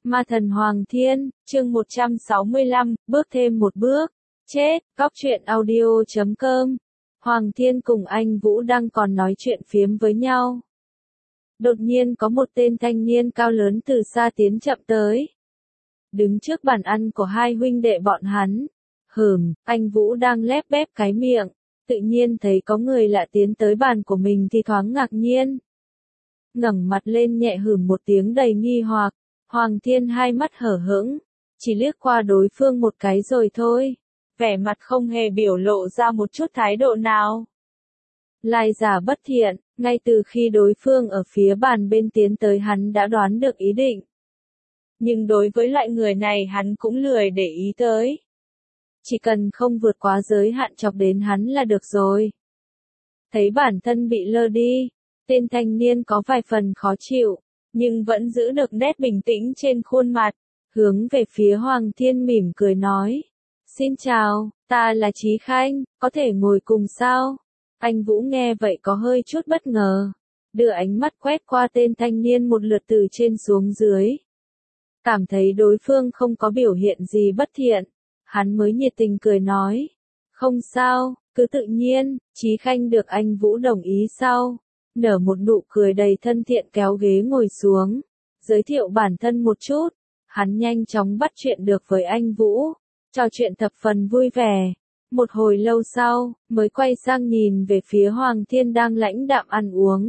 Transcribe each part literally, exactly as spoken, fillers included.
Ma thần Hoàng Thiên, chương một trăm sáu mươi lăm, bước thêm một bước. Chết, góc truyện audio chấm com. Hoàng Thiên cùng anh Vũ đang còn nói chuyện phiếm với nhau. Đột nhiên có một tên thanh niên cao lớn từ xa tiến chậm tới. Đứng trước bàn ăn của hai huynh đệ bọn hắn. Hừm, anh Vũ đang lép bép cái miệng. Tự nhiên thấy có người lạ tiến tới bàn của mình thì thoáng ngạc nhiên. Ngẩng mặt lên nhẹ hửm một tiếng đầy nghi hoặc. Hoàng Thiên hai mắt hở hững, chỉ liếc qua đối phương một cái rồi thôi, vẻ mặt không hề biểu lộ ra một chút thái độ nào. Lai giả bất thiện, ngay từ khi đối phương ở phía bàn bên tiến tới hắn đã đoán được ý định. Nhưng đối với loại người này hắn cũng lười để ý tới. Chỉ cần không vượt quá giới hạn chọc đến hắn là được rồi. Thấy bản thân bị lơ đi, tên thanh niên có vài phần khó chịu. Nhưng vẫn giữ được nét bình tĩnh trên khuôn mặt, hướng về phía Hoàng Thiên mỉm cười nói. Xin chào, ta là Chí Khanh, có thể ngồi cùng sao? Anh Vũ nghe vậy có hơi chút bất ngờ, đưa ánh mắt quét qua tên thanh niên một lượt từ trên xuống dưới. Cảm thấy đối phương không có biểu hiện gì bất thiện, hắn mới nhiệt tình cười nói. Không sao, cứ tự nhiên, Chí Khanh được anh Vũ đồng ý sau. Nở một nụ cười đầy thân thiện kéo ghế ngồi xuống, giới thiệu bản thân một chút, hắn nhanh chóng bắt chuyện được với anh Vũ, trò chuyện thập phần vui vẻ. Một hồi lâu sau, mới quay sang nhìn về phía Hoàng Thiên đang lãnh đạm ăn uống.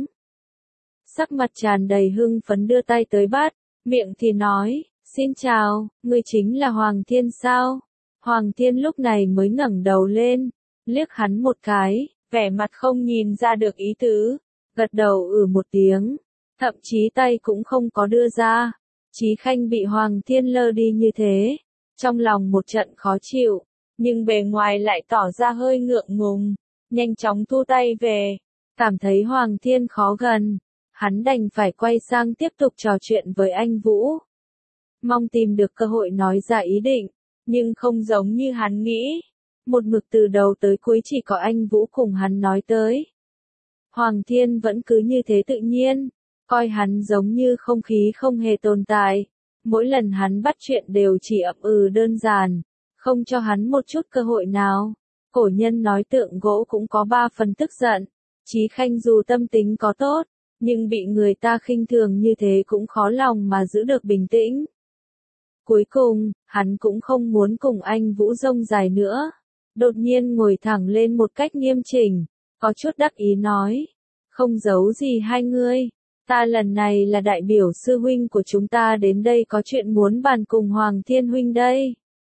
Sắc mặt tràn đầy hưng phấn đưa tay tới bát, miệng thì nói, xin chào, ngươi chính là Hoàng Thiên sao? Hoàng Thiên lúc này mới ngẩng đầu lên, liếc hắn một cái, vẻ mặt không nhìn ra được ý tứ. Gật đầu ừ một tiếng, thậm chí tay cũng không có đưa ra. Chí Khanh bị Hoàng Thiên lơ đi như thế, trong lòng một trận khó chịu, nhưng bề ngoài lại tỏ ra hơi ngượng ngùng, nhanh chóng thu tay về, cảm thấy Hoàng Thiên khó gần, hắn đành phải quay sang tiếp tục trò chuyện với anh Vũ. Mong tìm được cơ hội nói ra ý định, nhưng không giống như hắn nghĩ, một mực từ đầu tới cuối chỉ có anh Vũ cùng hắn nói tới. Hoàng Thiên vẫn cứ như thế tự nhiên, coi hắn giống như không khí không hề tồn tại. Mỗi lần hắn bắt chuyện đều chỉ ậm ừ đơn giản, không cho hắn một chút cơ hội nào. Cổ nhân nói tượng gỗ cũng có ba phần tức giận. Chí Khanh dù tâm tính có tốt, nhưng bị người ta khinh thường như thế cũng khó lòng mà giữ được bình tĩnh. Cuối cùng, hắn cũng không muốn cùng anh Vũ rông dài nữa. Đột nhiên ngồi thẳng lên một cách nghiêm chỉnh. Có chút đắc ý nói, không giấu gì hai ngươi, ta lần này là đại biểu sư huynh của chúng ta đến đây có chuyện muốn bàn cùng Hoàng Thiên huynh đây.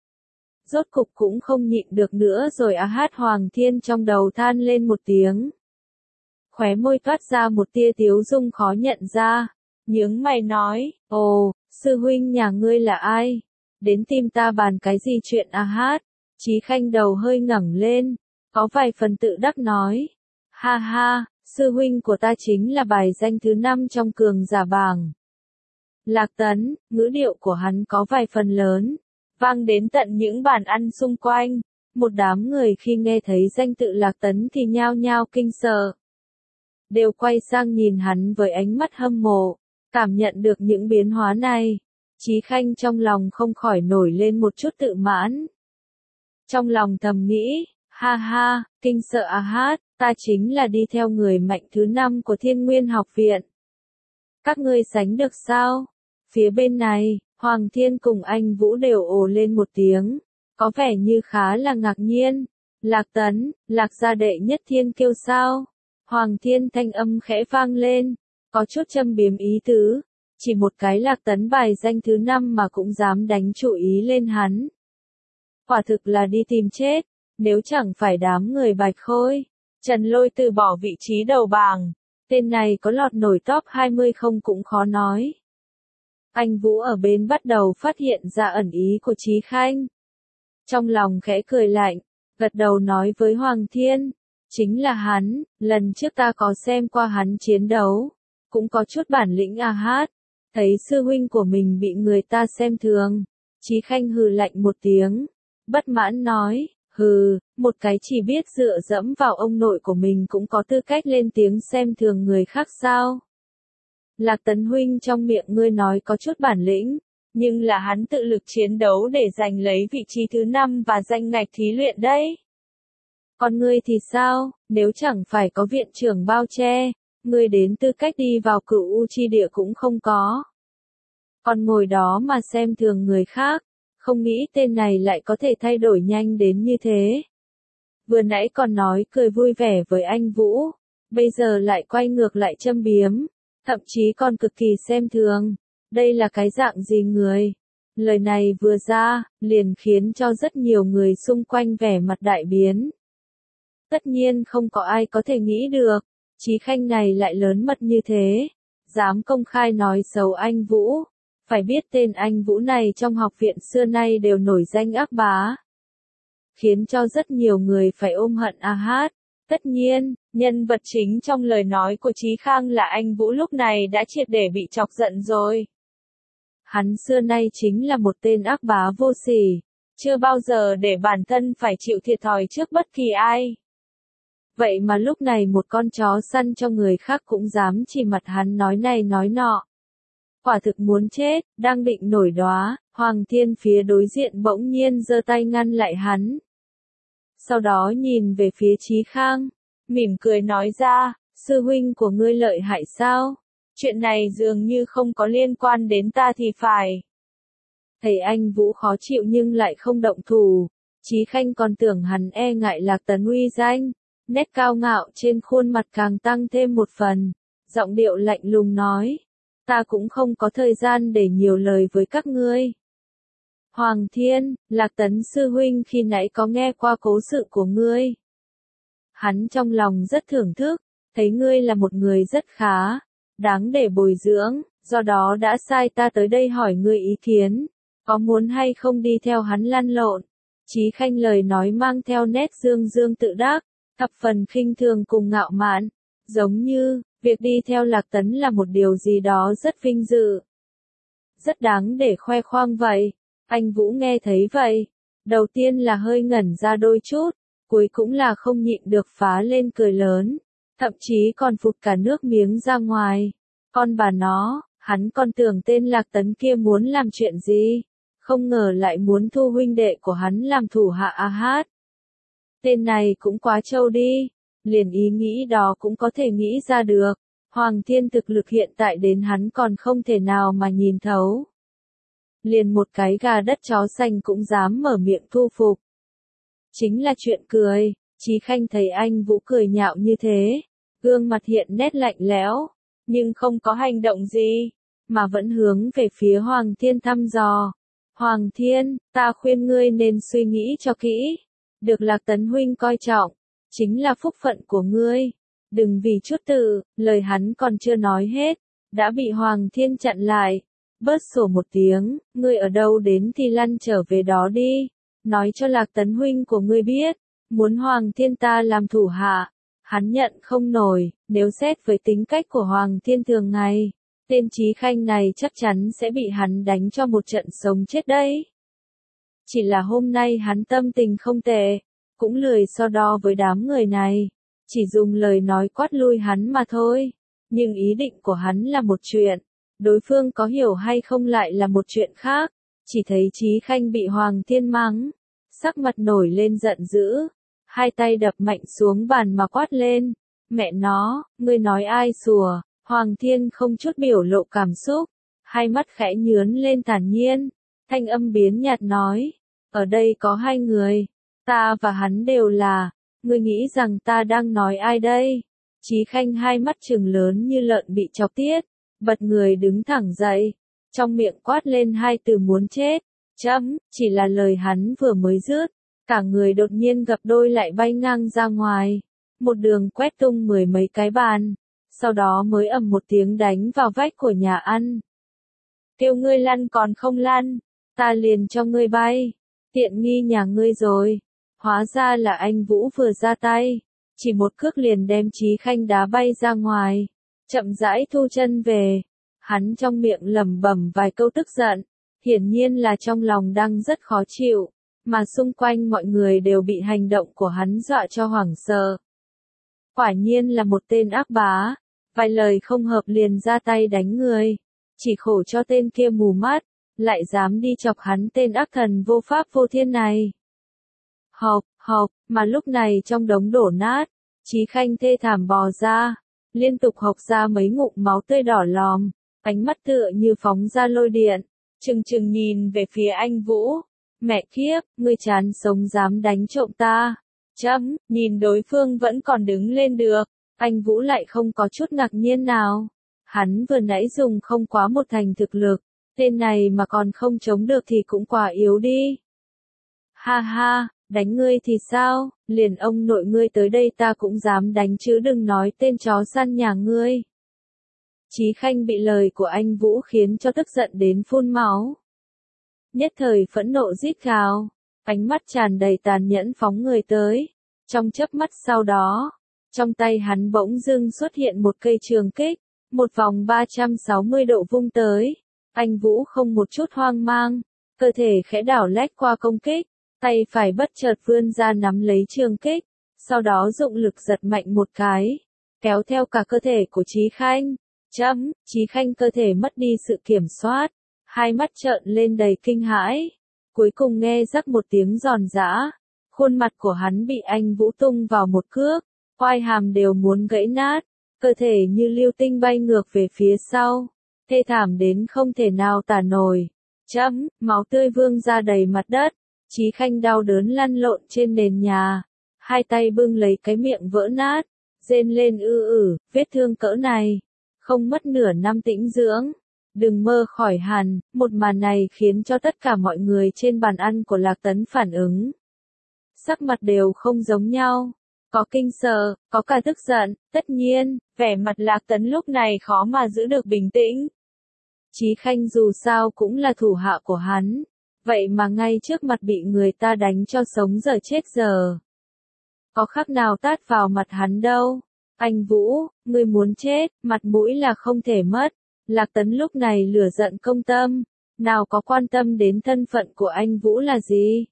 Rốt cục cũng không nhịn được nữa rồi à hát Hoàng Thiên trong đầu than lên một tiếng. Khóe môi toát ra một tia tiếu dung khó nhận ra, nhướng mày nói, ồ, sư huynh nhà ngươi là ai? Đến tìm ta bàn cái gì chuyện à hát? Chí Khanh đầu hơi ngẩng lên, có vài phần tự đắc nói. Ha ha, sư huynh của ta chính là bài danh thứ năm trong cường giả bảng. Lạc Tấn, ngữ điệu của hắn có vài phần lớn, vang đến tận những bàn ăn xung quanh. Một đám người khi nghe thấy danh tự Lạc Tấn thì nhao nhao kinh sợ. Đều quay sang nhìn hắn với ánh mắt hâm mộ, cảm nhận được những biến hóa này. Chí Khanh trong lòng không khỏi nổi lên một chút tự mãn. Trong lòng thầm nghĩ, ha ha, kinh sợ à hát. Ta chính là đi theo người mạnh thứ năm của Thiên Nguyên học viện. Các ngươi sánh được sao? Phía bên này, Hoàng Thiên cùng anh Vũ đều ồ lên một tiếng, có vẻ như khá là ngạc nhiên. Lạc Tấn, Lạc gia đệ nhất thiên kiêu sao? Hoàng Thiên thanh âm khẽ vang lên, có chút châm biếm ý tứ, chỉ một cái Lạc Tấn bài danh thứ năm mà cũng dám đánh chủ ý lên hắn. Quả thực là đi tìm chết, nếu chẳng phải đám người Bạch Khôi. Trần Lôi từ bỏ vị trí đầu bảng, tên này có lọt nổi top hai mươi không cũng khó nói. Anh Vũ ở bên bắt đầu phát hiện ra ẩn ý của Chí Khanh. Trong lòng khẽ cười lạnh, gật đầu nói với Hoàng Thiên, chính là hắn, lần trước ta có xem qua hắn chiến đấu, cũng có chút bản lĩnh à hát, thấy sư huynh của mình bị người ta xem thường. Chí Khanh hừ lạnh một tiếng, bất mãn nói. Hừ, một cái chỉ biết dựa dẫm vào ông nội của mình cũng có tư cách lên tiếng xem thường người khác sao? Lạc Tấn huynh trong miệng ngươi nói có chút bản lĩnh, Nhưng là hắn tự lực chiến đấu để giành lấy vị trí thứ năm và danh ngạch thí luyện đấy. Còn ngươi thì sao, nếu chẳng phải có viện trưởng bao che, ngươi đến tư cách đi vào cửu u chi địa cũng không có. Còn ngồi đó mà xem thường người khác, không nghĩ tên này lại có thể thay đổi nhanh đến như thế. Vừa nãy còn nói cười vui vẻ với anh Vũ, bây giờ lại quay ngược lại châm biếm, thậm chí còn cực kỳ xem thường. Đây là cái dạng gì người? Lời này vừa ra, liền khiến cho rất nhiều người xung quanh vẻ mặt đại biến. Tất nhiên không có ai có thể nghĩ được, Chí Khanh này lại lớn mật như thế, dám công khai nói xấu anh Vũ. Phải biết tên anh Vũ này trong học viện xưa nay đều nổi danh ác bá. Khiến cho rất nhiều người phải ôm hận a hát. Tất nhiên, nhân vật chính trong lời nói của Chí Khang là anh Vũ lúc này đã triệt để bị chọc giận rồi. Hắn xưa nay chính là một tên ác bá vô sỉ, chưa bao giờ để bản thân phải chịu thiệt thòi trước bất kỳ ai. Vậy mà lúc này một con chó săn cho người khác cũng dám chỉ mặt hắn nói này nói nọ. Quả thực muốn chết, đang định nổi đoá, Hoàng Thiên phía đối diện bỗng nhiên giơ tay ngăn lại hắn. Sau đó nhìn về phía Chí Khang, mỉm cười nói ra, sư huynh của ngươi lợi hại sao? Chuyện này dường như không có liên quan đến ta thì phải. Thấy anh Vũ khó chịu nhưng lại không động thủ, Chí Khanh còn tưởng hắn e ngại Lạc Tấn uy danh, nét cao ngạo trên khuôn mặt càng tăng thêm một phần, giọng điệu lạnh lùng nói, ta cũng không có thời gian để nhiều lời với các ngươi. Hoàng Thiên, Lạc Tấn sư huynh khi nãy có nghe qua cố sự của ngươi. Hắn trong lòng rất thưởng thức, thấy ngươi là một người rất khá, đáng để bồi dưỡng, do đó đã sai ta tới đây hỏi ngươi ý kiến, có muốn hay không đi theo hắn lăn lộn. Chí Khanh lời nói mang theo nét dương dương tự đắc, thập phần khinh thường cùng ngạo mạn, giống như, việc đi theo Lạc Tấn là một điều gì đó rất vinh dự. Rất đáng để khoe khoang vậy. Anh Vũ nghe thấy vậy, đầu tiên là hơi ngẩn ra đôi chút, cuối cũng là không nhịn được phá lên cười lớn, thậm chí còn phụt cả nước miếng ra ngoài. Con bà nó, hắn còn tưởng tên Lạc Tấn kia muốn làm chuyện gì, không ngờ lại muốn thu huynh đệ của hắn làm thủ hạ a hát. Tên này cũng quá trâu đi, liền ý nghĩ đó cũng có thể nghĩ ra được. Hoàng Thiên thực lực hiện tại đến hắn còn không thể nào mà nhìn thấu. Liền một cái gà đất chó xanh cũng dám mở miệng thu phục. Chính là chuyện cười, Chí Khanh thấy anh Vũ cười nhạo như thế, gương mặt hiện nét lạnh lẽo, nhưng không có hành động gì, mà vẫn hướng về phía Hoàng Thiên thăm dò. Hoàng Thiên, ta khuyên ngươi nên suy nghĩ cho kỹ, được Lạc Tấn huynh coi trọng, chính là phúc phận của ngươi. Đừng vì chút tự, lời hắn còn chưa nói hết, đã bị Hoàng Thiên chặn lại. Bớt sổ một tiếng, ngươi ở đâu đến thì lăn trở về đó đi. Nói cho Lạc Tấn huynh của ngươi biết, muốn Hoàng Thiên ta làm thủ hạ, hắn nhận không nổi, nếu xét với tính cách của Hoàng Thiên thường ngày, tên Chí Khanh này chắc chắn sẽ bị hắn đánh cho một trận sống chết đấy. Chỉ là hôm nay hắn tâm tình không tệ, cũng lười so đo với đám người này, chỉ dùng lời nói quát lui hắn mà thôi, nhưng ý định của hắn là một chuyện. Đối phương có hiểu hay không lại là một chuyện khác, chỉ thấy Chí Khanh bị Hoàng Thiên mắng, sắc mặt nổi lên giận dữ, hai tay đập mạnh xuống bàn mà quát lên, mẹ nó, ngươi nói ai sủa. Hoàng Thiên không chút biểu lộ cảm xúc, hai mắt khẽ nhướn lên thản nhiên, thanh âm biến nhạt nói, ở đây có hai người, ta và hắn đều là, ngươi nghĩ rằng ta đang nói ai đây? Chí Khanh hai mắt trừng lớn như lợn bị chọc tiết, bật người đứng thẳng dậy, trong miệng quát lên hai từ muốn chết, chấm, chỉ là lời hắn vừa mới dứt, cả người đột nhiên gập đôi lại bay ngang ra ngoài, một đường quét tung mười mấy cái bàn, sau đó mới ầm một tiếng đánh vào vách của nhà ăn. Kêu ngươi lăn còn không lăn, ta liền cho ngươi bay, tiện nghi nhà ngươi rồi. Hóa ra là anh Vũ vừa ra tay, chỉ một cước liền đem Chí Khanh đá bay ra ngoài, chậm rãi thu chân về. Hắn trong miệng lẩm bẩm vài câu tức giận, hiển nhiên là trong lòng đang rất khó chịu, mà xung quanh mọi người đều bị hành động của hắn dọa cho hoảng sợ. Quả nhiên là một tên ác bá, vài lời không hợp liền ra tay đánh người, chỉ khổ cho tên kia mù mắt, lại dám đi chọc hắn tên ác thần vô pháp vô thiên này. Hộc, hộc, mà lúc này trong đống đổ nát, Chí Khanh thê thảm bò ra, liên tục hộc ra mấy ngụm máu tươi đỏ lòm, ánh mắt tựa như phóng ra lôi điện, trừng trừng nhìn về phía anh Vũ. Mẹ kiếp, ngươi chán sống dám đánh trộm ta. Chấm, nhìn đối phương vẫn còn đứng lên được, anh Vũ lại không có chút ngạc nhiên nào. Hắn vừa nãy dùng không quá một thành thực lực, tên này mà còn không chống được thì cũng quá yếu đi. Ha ha, đánh ngươi thì sao, liền ông nội ngươi tới đây ta cũng dám đánh chứ đừng nói tên chó săn nhà ngươi. Chí Khanh bị lời của anh Vũ khiến cho tức giận đến phun máu. Nhất thời phẫn nộ rít gào, ánh mắt tràn đầy tàn nhẫn phóng người tới. Trong chớp mắt sau đó, trong tay hắn bỗng dưng xuất hiện một cây trường kích, một vòng ba trăm sáu mươi độ vung tới. Anh Vũ không một chút hoang mang, cơ thể khẽ đảo lách qua công kích, tay phải bất chợt vươn ra nắm lấy trường kích, sau đó dụng lực giật mạnh một cái, kéo theo cả cơ thể của Chí Khanh. Chấm, Chí Khanh cơ thể mất đi sự kiểm soát, hai mắt trợn lên đầy kinh hãi, cuối cùng nghe rắc một tiếng giòn giã, khuôn mặt của hắn bị anh Vũ tung vào một cước, oai hàm đều muốn gãy nát, cơ thể như lưu tinh bay ngược về phía sau, thê thảm đến không thể nào tả nổi. Chấm, máu tươi vương ra đầy mặt đất, Chí Khanh đau đớn lăn lộn trên nền nhà, hai tay bưng lấy cái miệng vỡ nát, rên lên ư ử, vết thương cỡ này, không mất nửa năm tĩnh dưỡng, đừng mơ khỏi hẳn. Một màn này khiến cho tất cả mọi người trên bàn ăn của Lạc Tấn phản ứng. Sắc mặt đều không giống nhau, có kinh sợ, có cả tức giận, tất nhiên, vẻ mặt Lạc Tấn lúc này khó mà giữ được bình tĩnh. Chí Khanh dù sao cũng là thủ hạ của hắn, vậy mà ngay trước mặt bị người ta đánh cho sống giờ chết giờ. Có khác nào tát vào mặt hắn đâu. Anh Vũ, ngươi muốn chết, mặt mũi là không thể mất. Lạc Tấn lúc này lửa giận công tâm, nào có quan tâm đến thân phận của anh Vũ là gì.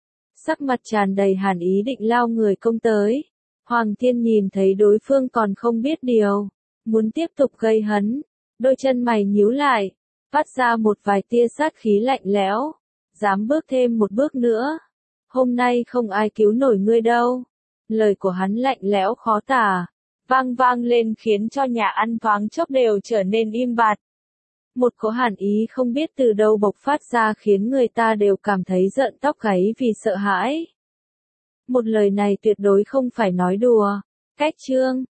Sắc mặt tràn đầy hàn ý định lao người công tới. Hoàng Thiên nhìn thấy đối phương còn không biết điều, muốn tiếp tục gây hấn, đôi chân mày nhíu lại, phát ra một vài tia sát khí lạnh lẽo, dám bước thêm một bước nữa, hôm nay không ai cứu nổi ngươi đâu. Lời của hắn lạnh lẽo khó tả, vang vang lên khiến cho nhà ăn thoáng chốc đều trở nên im bặt. Một cỗ hàn ý không biết từ đâu bộc phát ra khiến người ta đều cảm thấy rợn tóc gáy vì sợ hãi. Một lời này tuyệt đối không phải nói đùa. Cách chương